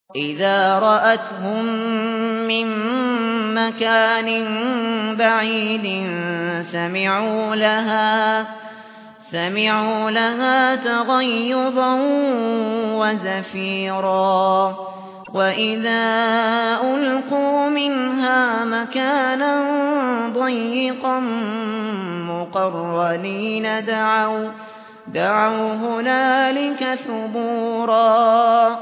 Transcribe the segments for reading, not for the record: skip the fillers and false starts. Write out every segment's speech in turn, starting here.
إذا رأتهم من مكان بعيد سمعوا لها تغيظا وزفيرا وإذا ألقوا منها مكانا ضيقا مقرنين دعوا هنالك ثبورا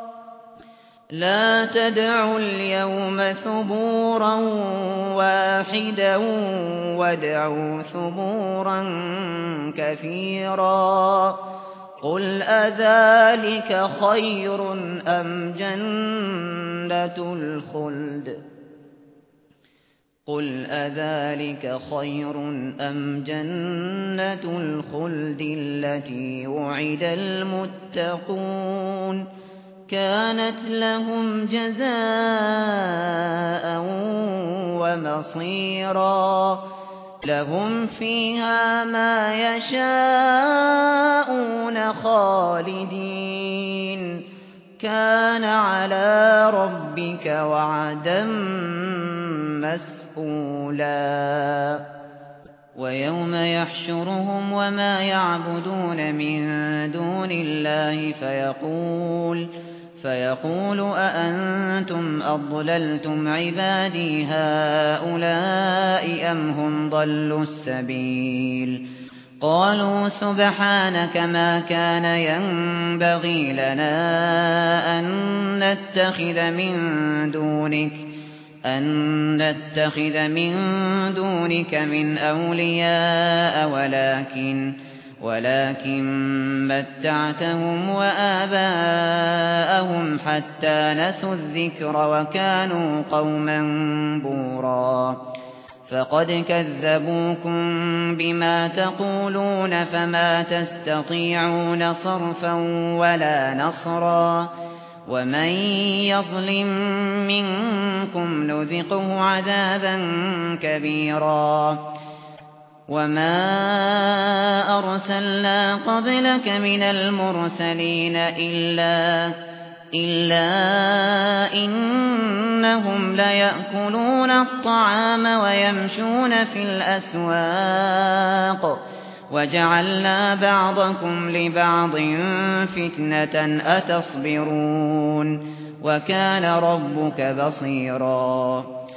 لا تدعوا اليوم ثبورا واحدا وادعوا ثبورا كثيرا قل أذلك خير أم جنة الخلد التي وعد المتقون كانت لهم جزاء ومصيرا لهم فيها ما يشاءون خالدين كان على ربك وعدا مسئولا ويوم يحشرهم وما يعبدون من دون الله فيقول أأنتم أضللتم عبادي هؤلاء أم هم ضلوا السبيل قالوا سبحانك ما كان ينبغي لنا أن نتخذ من دونك من أولياء ولكن متعتهم وآباءهم حتى نسوا الذكر وكانوا قوما بورا فقد كذبوكم بما تقولون فما تستطيعون صرفا ولا نصرا ومن يظلم منكم نذقه عذابا كبيرا وما أرسلنا قبلك من المرسلين إلا إنهم ليأكلون الطعام ويمشون في الأسواق وجعلنا بعضكم لبعض فتنة أتصبرون وكان ربك بصيرا